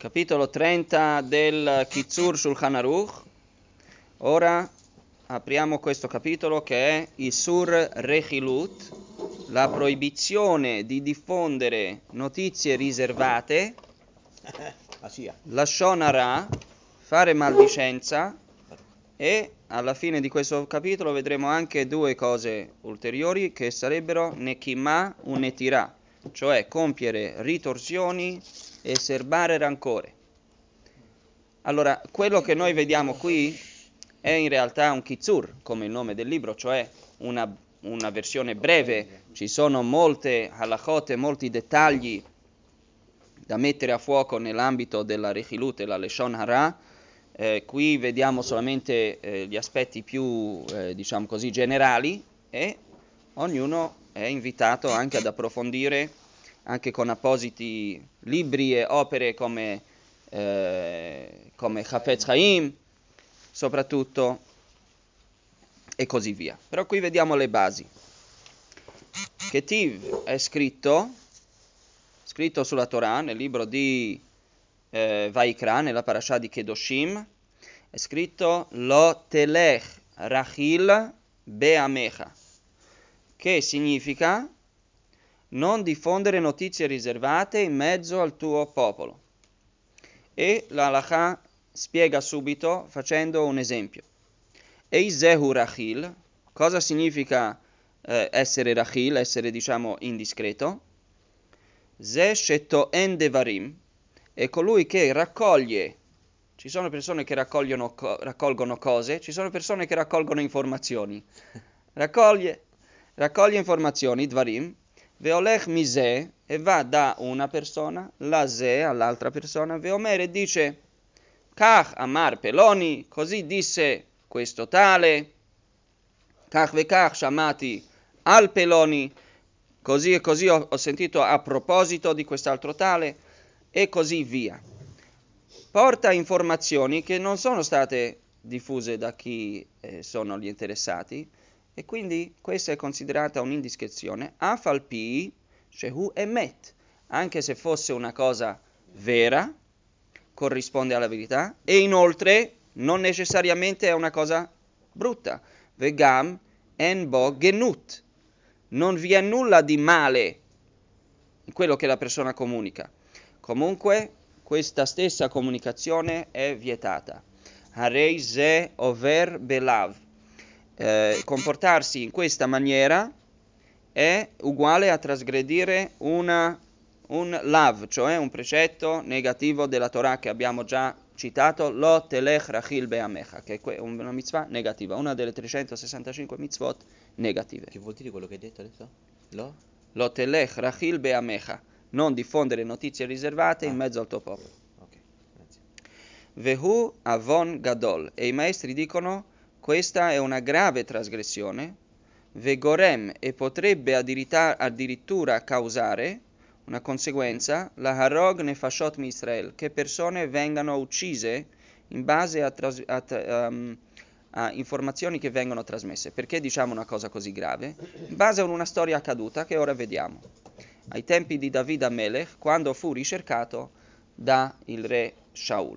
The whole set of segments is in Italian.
Capitolo 30 del Kitzur Shulchan Aruch. Ora apriamo questo capitolo che è Isur Rechilut, la proibizione di diffondere notizie riservate, Lashon Hara, fare maldicenza, e alla fine di questo capitolo vedremo anche due cose ulteriori che sarebbero Nekimah un Netirah, cioè compiere ritorsioni e serbare rancore. Allora, quello che noi vediamo qui è in realtà un kitzur, come il nome del libro, cioè una versione breve. Ci sono molte halachot e molti dettagli da mettere a fuoco nell'ambito della Rechilut e la Lashon Hara. Qui vediamo solamente gli aspetti più, diciamo così, generali, e ognuno è invitato anche ad approfondire, anche con appositi libri e opere come Chafetz Chaim, soprattutto, e così via. Però qui vediamo le basi. Ketiv è scritto sulla Torah, nel libro di Vaikra, nella parasha di Kedoshim, è scritto Lo telech rachil be'amecha, che significa non diffondere notizie riservate in mezzo al tuo popolo. E la halakha spiega subito facendo un esempio. Eizehu rachil, cosa significa essere rachil, essere diciamo indiscreto? Ze shetoen devarim, è colui che raccoglie. Ci sono persone che raccolgono cose, ci sono persone che raccolgono informazioni. Raccoglie informazioni, dvarim, veolech mise, e va da una persona, la ze, all'altra persona, veomer, e dice, kach amar peloni, così disse questo tale, kach vekach shamati al peloni, così e così ho sentito a proposito di quest'altro tale, e così via. Porta informazioni che non sono state diffuse da chi sono gli interessati, e quindi questa è considerata un'indiscrezione. Afalpi shehu emet, anche se fosse una cosa vera, corrisponde alla verità, e inoltre non necessariamente è una cosa brutta. Vegam en bo genut, non vi è nulla di male in quello che la persona comunica. Comunque questa stessa comunicazione è vietata. Harei ze over belav, comportarsi in questa maniera è uguale a trasgredire un lav, cioè un precetto negativo della Torah che abbiamo già citato, lo telech rachil be'amecha, che è una mitzvah negativa, una delle 365 mitzvot negative. Che vuol dire quello che hai detto adesso? Lo telech rachil be'amecha, non diffondere notizie riservate in mezzo al tuo popolo. Ok, grazie. Vehu avon gadol, e i maestri dicono questa è una grave trasgressione, vegorem, e potrebbe addirittura causare una conseguenza, la harog nefashot mi Israel, che persone vengano uccise in base a informazioni che vengono trasmesse. Perché diciamo una cosa così grave? In base a una storia accaduta che ora vediamo. Ai tempi di David Amelech, quando fu ricercato da il re Shaul.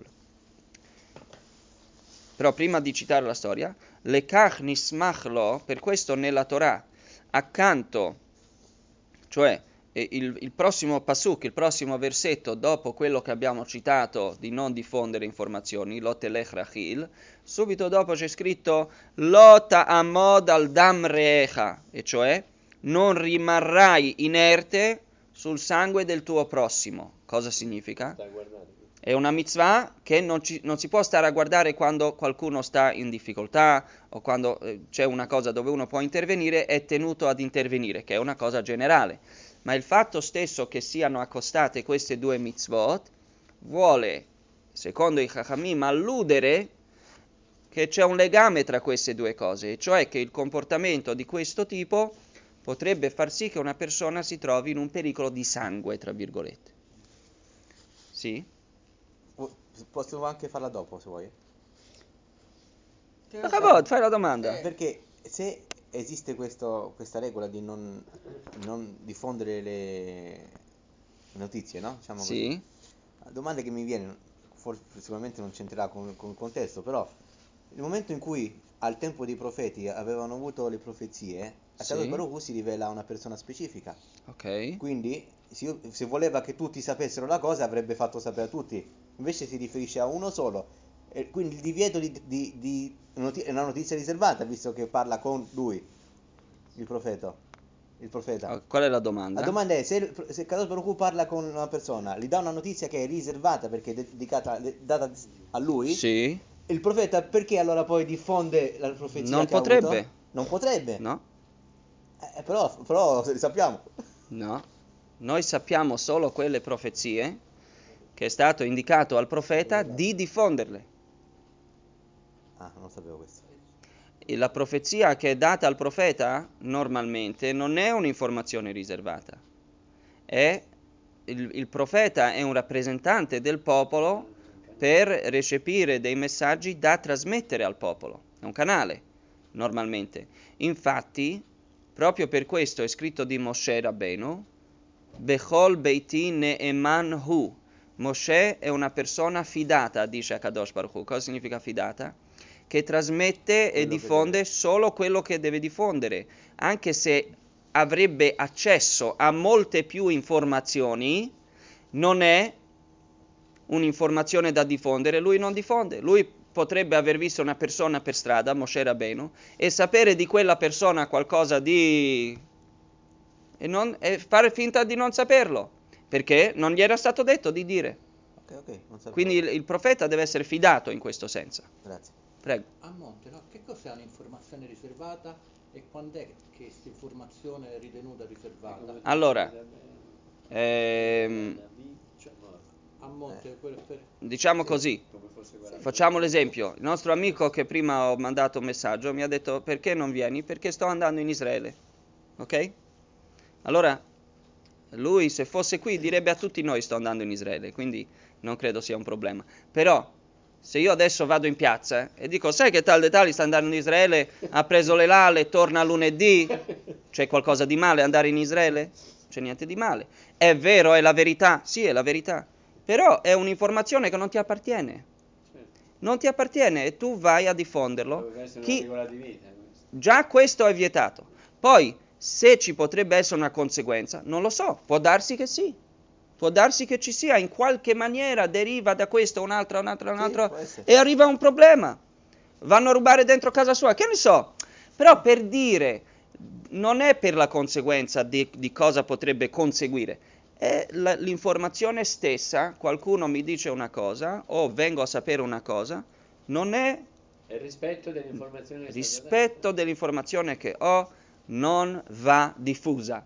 Però prima di citare la storia, lekach nismach lo, per questo nella Torah, accanto, cioè il prossimo pasuk, il prossimo versetto dopo quello che abbiamo citato di non diffondere informazioni, lo telech rachil, subito dopo c'è scritto lo ta'amod al dam reecha, e cioè non rimarrai inerte sul sangue del tuo prossimo. Cosa significa? È una mitzvah che non si può stare a guardare quando qualcuno sta in difficoltà o quando c'è una cosa dove uno può intervenire, è tenuto ad intervenire, che è una cosa generale. Ma il fatto stesso che siano accostate queste due mitzvot vuole, secondo i Chachamim, alludere che c'è un legame tra queste due cose, e cioè che il comportamento di questo tipo potrebbe far sì che una persona si trovi in un pericolo di sangue, tra virgolette. Sì? Posso anche farla dopo, se vuoi. Fai la domanda. Perché se esiste questa regola di non diffondere le notizie, no? Diciamo così. Sì. La domanda che mi viene, sicuramente non c'entrerà con il contesto, però nel momento in cui al tempo dei profeti avevano avuto le profezie, Akadosh Sì, Baruch Hu si rivela a una persona specifica. ok. Quindi, se voleva che tutti sapessero la cosa, avrebbe fatto sapere a tutti. Invece si riferisce a uno solo. E quindi il divieto è una notizia riservata, visto che parla con lui, il profeta. Il profeta. Qual è la La domanda? domanda è, se Kadosh Baruch Hu parla con una persona, gli dà una notizia che è riservata perché è data a lui, Sì, il profeta perché allora poi diffonde la profezia non che ha avuto? potrebbe. Non potrebbe. No, Però sappiamo. no. Noi sappiamo solo quelle profezie che è stato indicato al profeta di diffonderle. Ah, non sapevo questo. E la profezia che è data al profeta normalmente non è un'informazione riservata. È il profeta è un rappresentante del popolo per recepire dei messaggi da trasmettere al popolo. È un canale, normalmente. Infatti, proprio per questo è scritto di Moshe Rabbeinu, Bechol Beiti Ne'eman Hu. Moshe è una persona fidata, dice Akadosh Baruch Hu. Cosa significa fidata? Che trasmette e Quello che diffonde deve. solo quello che deve diffondere, anche se avrebbe accesso a molte più informazioni, non è un'informazione da diffondere, lui non diffonde. Lui potrebbe aver visto una persona per strada, Moshe Rabbeinu, e sapere di quella persona qualcosa di... e fare finta di non saperlo, perché non gli era stato detto di dire. Ok, non sapevo Quindi questo. il profeta deve essere fidato in questo senso. Grazie. Prego. A monte, no? Che cos'è un'informazione riservata e quando è che questa informazione è ritenuta riservata? Allora, Cioè, a monte, diciamo sì, così, sì, facciamo l'esempio. Il nostro amico che prima ho mandato un messaggio mi ha detto perché non vieni? Perché sto andando in Israele. Ok? Allora, lui se fosse qui direbbe a tutti noi sto andando in Israele, quindi non credo sia un problema. Però, se io adesso vado in piazza e dico sai che tal de tali sta andando in Israele, ha preso le lale, torna lunedì, c'è qualcosa di male andare in Israele? C'è niente di male. È vero, è la verità? Sì, è la verità. Però è un'informazione che non ti appartiene. Non ti appartiene e tu vai a diffonderlo. Dovrebbe essere una Chi... regola di vita questo. Già questo è vietato. Poi, se ci potrebbe essere una conseguenza, non lo so, può darsi che sì. Può darsi che ci sia, in qualche maniera deriva da questo un'altra, Sì, può essere. e arriva un problema. Vanno a rubare dentro casa sua, che ne so. Però per dire, non è per la conseguenza di cosa potrebbe conseguire, è l'informazione stessa, qualcuno mi dice una cosa o vengo a sapere una cosa, non è È il rispetto dell'informazione che è stata rispetto data. dell'informazione che ho, non va diffusa.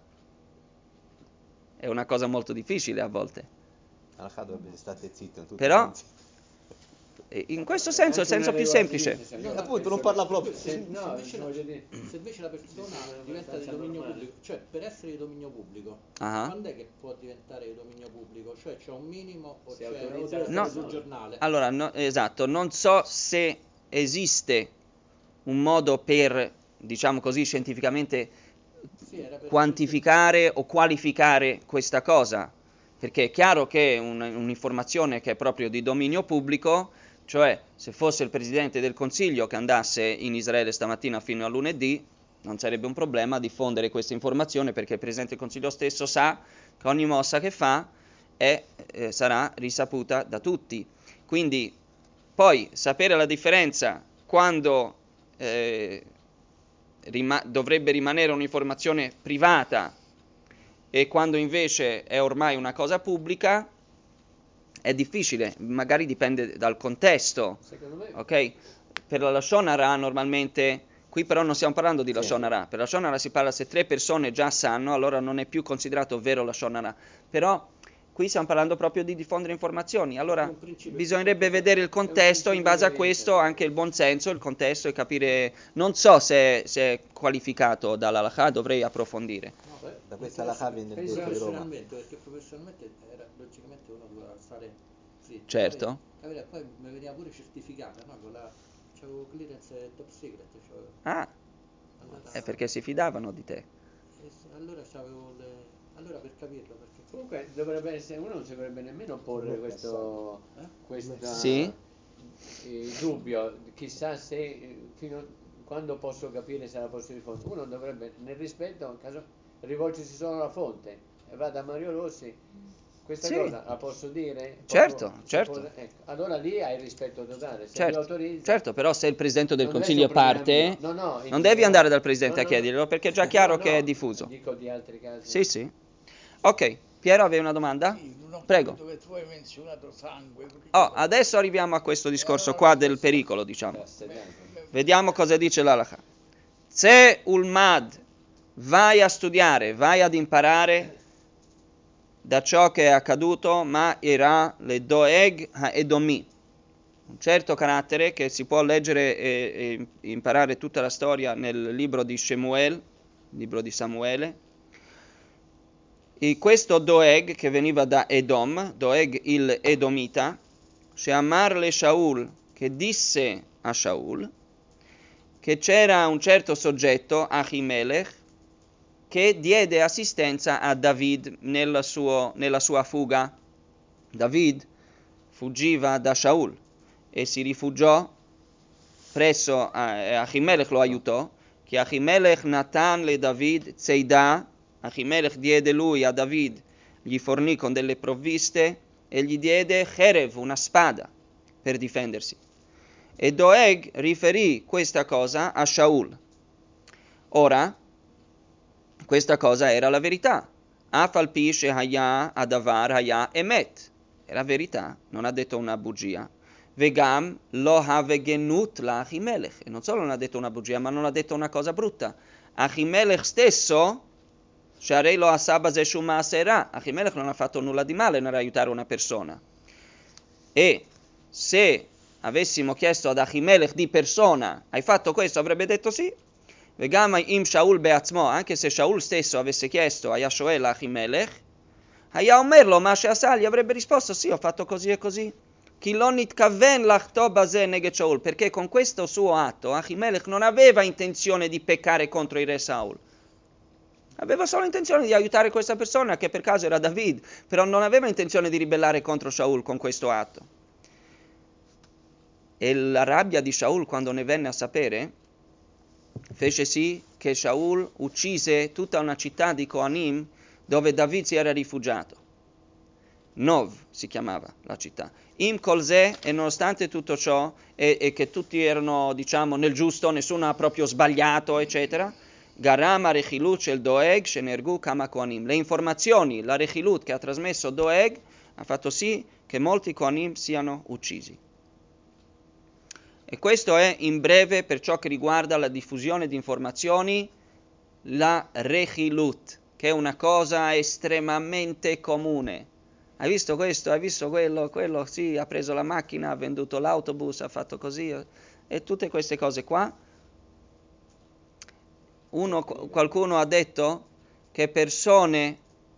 È una cosa molto difficile a volte. Alakha dovrebbe stare zitto in tutti i Però, sensi. in questo È senso, è il anche una senso più regola di semplice. vita, se no, abbiamo- no, Appunto, non penso parla che- proprio. No, invece voglio dire, se invece la persona sembra diventa di abbastanza dominio normale. pubblico, cioè per essere di dominio pubblico, Ah. quando è che può diventare di dominio pubblico? Cioè c'è un minimo o Se c'è, o autorizza deve la stare sul persona. giornale? Allora, esatto, non so se esiste un modo per, diciamo così, scientificamente Sì, era per quantificare o qualificare questa cosa, perché è chiaro che un'informazione che è proprio di dominio pubblico, cioè se fosse il Presidente del Consiglio che andasse in Israele stamattina fino a lunedì, non sarebbe un problema diffondere questa informazione perché il Presidente del Consiglio stesso sa che ogni mossa che fa sarà risaputa da tutti. Quindi poi sapere la differenza quando dovrebbe rimanere un'informazione privata e quando invece è ormai una cosa pubblica è difficile, magari dipende dal contesto, Secondo me, ok? Per la Lashon Hara normalmente, qui però non stiamo parlando di Sì. Lashon Hara, per la Lashon Hara si parla se 3 persone già sanno, allora non è più considerato vero Lashon Hara, però qui stiamo parlando proprio di diffondere informazioni, allora un principio, bisognerebbe cos'è? vedere il contesto, in base a questo anche il buon senso, il contesto e capire, non so se è qualificato dall'Halakha, dovrei approfondire. No, Da questa interessa Alakha viene il penso detto di Roma. professionalmente, perché professionalmente era, logicamente uno doveva stare zitto. Certo. Poi mi veniva pure certificata, no? C'avevo clearance top secret, Ah, allora, è perché si fidavano di te. allora c'avevo allora per capirlo, perché Comunque dovrebbe essere, uno non si dovrebbe nemmeno porre questo Sì? dubbio, chissà se quando posso capire se la posso rispondere. Uno dovrebbe, nel rispetto, in caso, rivolgersi solo alla fonte e va da Mario Rossi. Questa Sì. cosa la posso dire? Certo, Se certo. ecco, allora lì hai il rispetto totale. Se lui Certo, autorizza, certo, però se il Presidente del non deve Consiglio è essere un problema parte, mio. No, non devi andare dal Presidente no, a chiederglielo, perché è già chiaro che è no, diffuso. dico di altri casi. Sì, sì. Ok, Piero, avevi una domanda? Sì, non ho Prego. capito che tu hai menzionato sangue. Oh, adesso arriviamo a questo discorso qua del pericolo, diciamo. Vediamo cosa dice l'Halakha. Se ulmad, vai a studiare, vai ad imparare da ciò che è accaduto, ma era le doeg ha-edomi, un certo carattere che si può leggere e imparare tutta la storia nel libro di Shemuel, libro di Samuele. E questo Doeg che veniva da Edom, Doeg il Edomita, Sheamar le Shaul, che disse a Shaul che c'era un certo soggetto, Achimelech, che diede assistenza a David nella sua fuga. David fuggiva da Shaul e si rifugiò presso Achimelech, lo aiutò, che Achimelech Natan le David Zeidah, Achimelech diede lui a David, gli fornì con delle provviste e gli diede Cherev, una spada, per difendersi. E Doeg riferì questa cosa a Shaul. Ora, questa cosa era la verità. Afal pi shehaya adavar haya emet. È la verità, non ha detto una bugia. Vegam lo havegenut la Achimelech. E non solo non ha detto una bugia, ma non ha detto una cosa brutta. Achimelech stesso, sharei lo asaba zeshu maasera. Achimelech non ha fatto nulla di male nell'aiutare una persona. E se avessimo chiesto ad Achimelech di persona, hai fatto questo, avrebbe detto sì. Vegam im Shaul beatzmo, anche se Shaul stesso avesse chiesto a Yashoel Achimelech, Haya omerlo, ma Sheasal gli avrebbe risposto sì, ho fatto così e così. Kilonit kaven lachto baze neget Shaul, perché con questo suo atto Achimelech non aveva intenzione di peccare contro il re Saul. Aveva solo intenzione di aiutare questa persona, che per caso era David, però non aveva intenzione di ribellare contro Shaul con questo atto. E la rabbia di Shaul, quando ne venne a sapere, fece sì che Shaul uccise tutta una città di Kohanim dove David si era rifugiato. Nov si chiamava la città. Im Kolze, e nonostante tutto ciò, e che tutti erano, diciamo, nel giusto, nessuno ha proprio sbagliato, eccetera, Garama Rechilut el Doeg Shenergu Kama Kohanim. Le informazioni, la Rechilut che ha trasmesso Doeg ha fatto sì che molti Kohanim siano uccisi. E questo è in breve per ciò che riguarda la diffusione di informazioni, la Rechilut, che è una cosa estremamente comune. Hai visto questo? Hai visto quello? Quello sì, ha preso la macchina, ha venduto l'autobus, ha fatto così. E tutte queste cose qua. Qualcuno ha detto che persone,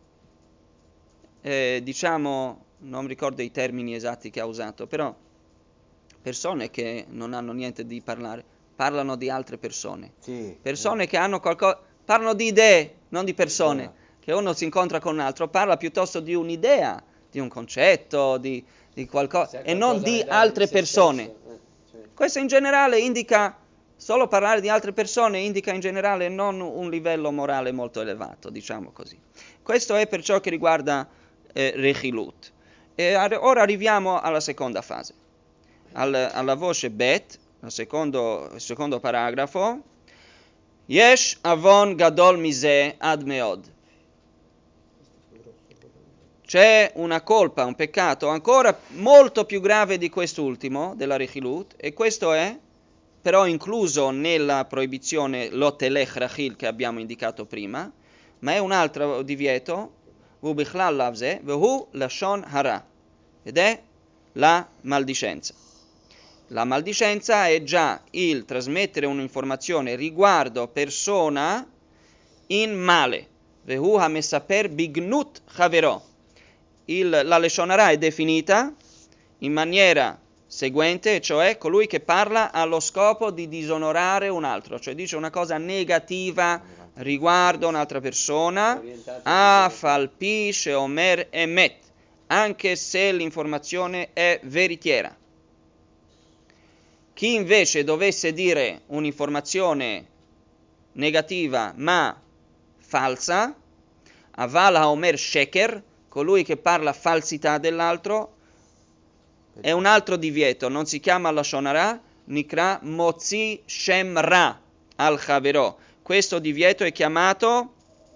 diciamo, non ricordo i termini esatti che ha usato, però persone che non hanno niente di parlare, parlano di altre persone. Sì, Persone che hanno qualcosa, parlano di idee, non di persone. Idea. Che uno si incontra con un altro, parla piuttosto di un'idea, di un concetto, di qualcosa, e non di altre persone. Questo in generale indica, solo parlare di altre persone indica in generale non un livello morale molto elevato, diciamo così. Questo è per ciò che riguarda Rechilut. E ora arriviamo alla seconda fase. Alla voce Bet, il secondo paragrafo, Yesh avon gadol mise ad meod. C'è una colpa, un peccato ancora molto più grave di quest'ultimo, della Rechilut, e questo è però incluso nella proibizione Lotelech Rachil che abbiamo indicato prima, ma è un altro divieto, Hu bichlal lavze, vehu lashon hara, ed è la maldicenza. La maldicenza è già il trasmettere un'informazione riguardo persona in male. Vehu hamesaper bignut chavero. La Leshon Hara è definita in maniera seguente, cioè colui che parla allo scopo di disonorare un altro, cioè dice una cosa negativa riguardo un'altra persona, Orientato Afal pi sheomer emet, anche se l'informazione è veritiera. Chi invece dovesse dire un'informazione negativa ma falsa, Aval haomer sheker, colui che parla falsità dell'altro, è un altro divieto, non si chiama lashon hara, nikra motzi shem ra al chavero. Questo divieto è chiamato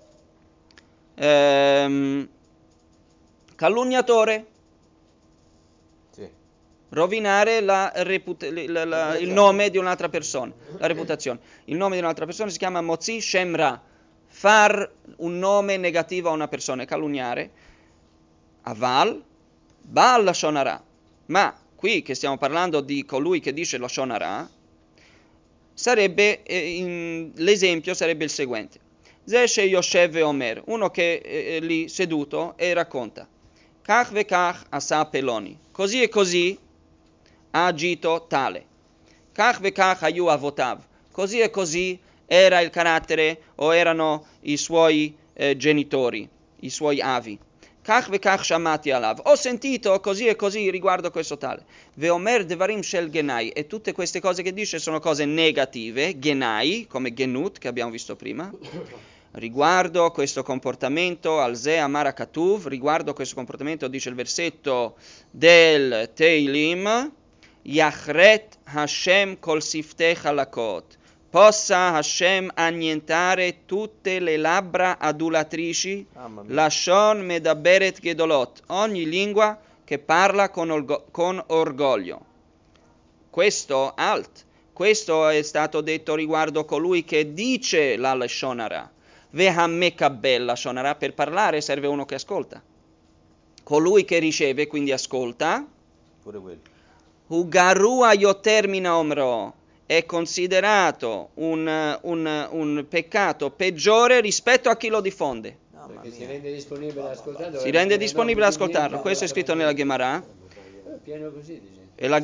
calunniatore, Sì. rovinare il nome di un'altra persona, la reputazione. Il nome di un'altra persona si chiama motzi shem ra, far un nome negativo a una persona, calunniare. Aval, Baal lashon hara. Ma qui che stiamo parlando di colui che dice lashon hara, sarebbe l'esempio sarebbe il seguente. Zeshe Yoshev Omer, uno che è lì seduto e racconta. Kach ve kach asa peloni. Così e così ha agito tale. Kach ve kach hayu avotav. Così e così era il carattere o erano i suoi genitori, i suoi avi. Kach ve kach shamati alav. Ho sentito così e così riguardo questo tale. Veomer devarim shel genai. E tutte queste cose che dice sono cose negative, genai, come genut che abbiamo visto prima. Riguardo questo comportamento, al Ze Amara Katuv, riguardo questo comportamento dice il versetto del Teilim, Yachret Hashem kol siftei halakot. Possa Hashem annientare tutte le labbra adulatrici, Mamma mia. Lashon medaberet gedolot, ogni lingua che parla con orgoglio. Questo questo è stato detto riguardo colui che dice la Lashon hara. Vehammekabel lashon hara, per parlare serve uno che ascolta. Colui che riceve, quindi ascolta, Pure quello. Ugarua yoter min omro, è considerato un peccato peggiore rispetto a chi lo diffonde. Mamma Perché si mia. rende disponibile ad ascoltarlo. Si rende disponibile ad ascoltarlo. Questo è scritto nella Gemara. Pieno così, dice.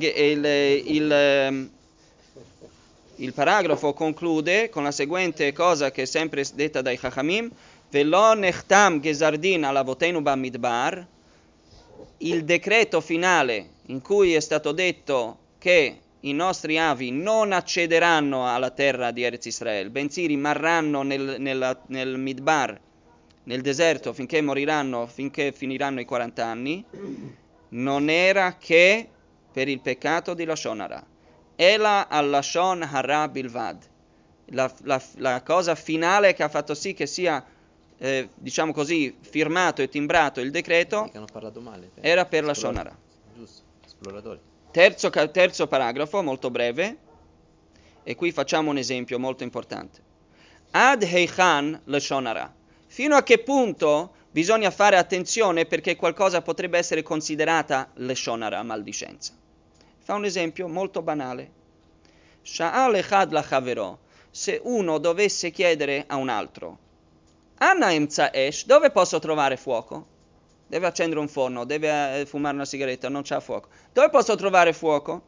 Il paragrafo conclude con la seguente cosa che è sempre detta dai Chachamim: Velo nechtam gezardin ala avotenu bamidbar. Il decreto finale in cui è stato detto che i nostri avi non accederanno alla terra di Eretz Israel, bensì rimarranno nel Midbar, nel deserto, finché moriranno, finché finiranno i 40 anni, non era che per il peccato di Lashon hara. Ela al Lashon hara bilvad. La cosa finale che ha fatto sì che sia, diciamo così, firmato e timbrato il decreto Che hanno parlato male. era per Lashon hara. Giusto, esploratori. Terzo paragrafo, molto breve, e qui facciamo un esempio molto importante. Ad heichan Lashon hara. Fino a che punto bisogna fare attenzione perché qualcosa potrebbe essere considerata Lashon hara, maldicenza. Fa un esempio molto banale. Sha'al echad lachavero. Se uno dovesse chiedere a un altro, Anna emza esh, dove posso trovare fuoco? Deve accendere un forno, deve fumare una sigaretta, non c'ha fuoco. Dove posso trovare fuoco?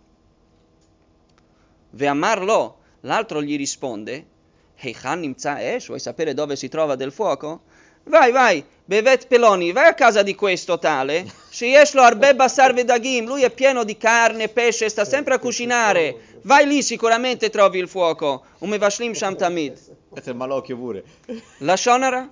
Ve'amarlo, l'altro gli risponde, Heichan nimtza esh, vuoi sapere dove si trova del fuoco? Vai, bevet peloni, vai a casa di questo tale, sheyesh lo arbe basar vedagim, lui è pieno di carne, pesce, sta sempre a cucinare, vai lì sicuramente trovi il fuoco, umevashlim sham tamid. Questo è il malocchio pure. Lashon hara?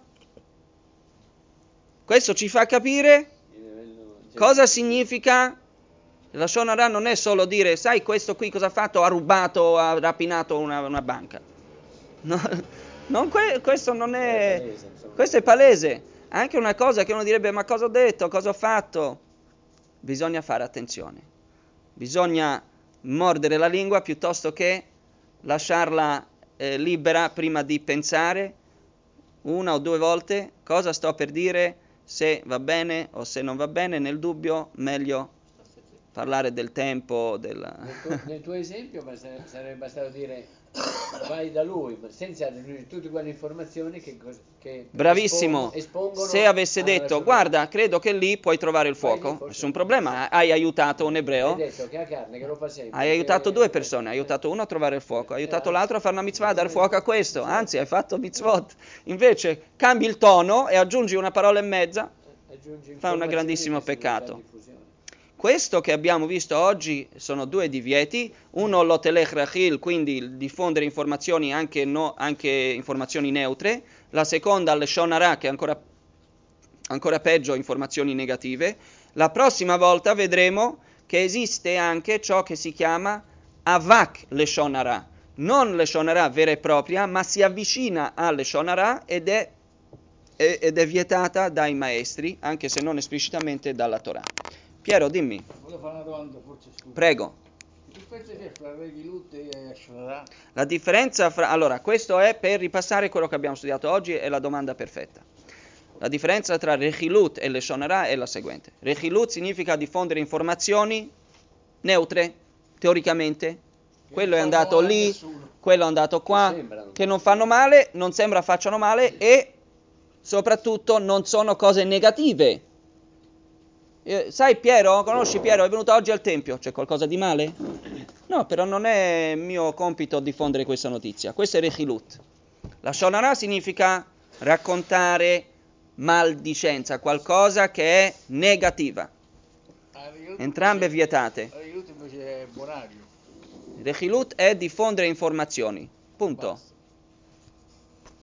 Questo ci fa capire cosa significa. Lashon hara non è solo dire, sai questo qui cosa ha fatto? Ha rubato, ha rapinato una banca. No, questo non è. Questo è palese. Anche una cosa che uno direbbe, ma cosa ho detto? Cosa ho fatto? Bisogna fare attenzione. Bisogna mordere la lingua piuttosto che lasciarla libera prima di pensare una o due volte cosa sto per dire, se va bene o se non va bene. Nel dubbio meglio parlare del tempo. Nel tuo esempio sarebbe bastato dire vai da lui, ma senza riunire tutte quelle informazioni che Bravissimo. espongono Se avesse alla detto, sua- guarda, credo che lì puoi trovare il Vai lì, fuoco, forse nessun no. problema, hai aiutato un Hai ebreo, detto che ha carne, che lo fa sempre. hai aiutato due persone, hai aiutato uno a trovare il fuoco, hai aiutato l'altro a fare una mitzvah, a dare fuoco a questo, anzi hai fatto mitzvot. Invece cambi il tono e aggiungi una parola e mezza, Aggiungi fa un informazioni grandissimo che sono già peccato. diffusione. Questo che abbiamo visto oggi sono due divieti, uno l'otelech rachil, quindi il diffondere informazioni anche informazioni neutre, la seconda l'shon hara, che è ancora peggio, informazioni negative. La prossima volta vedremo che esiste anche ciò che si chiama avak leshon hara, non leshon hara vera e propria, ma si avvicina al leshon hara ed è vietata dai maestri, anche se non esplicitamente dalla Torah. Piero, dimmi. Volevo fare una domanda, forse stupida. Prego. Che differenza c'è fra Regilut e Shonara? La differenza fra... Allora, questo è per ripassare quello che abbiamo studiato oggi, è la domanda perfetta. La differenza tra Rechilut e Leshon Hara è la seguente. Rechilut significa diffondere informazioni neutre, teoricamente. Quello è non fanno andato male a lì, nessuno. quello è andato qua, Sembrano. che non fanno male, non sembra facciano male e soprattutto non sono cose negative. Sai Piero? Conosci Piero? È venuto oggi al Tempio. C'è qualcosa di male? No, però non è mio compito diffondere questa notizia. Questo è Rechilut. La Shonara significa raccontare maldicenza, qualcosa che è negativa. Entrambe vietate. Regilut invece è bonario. Rechilut è diffondere informazioni. Punto. Basta.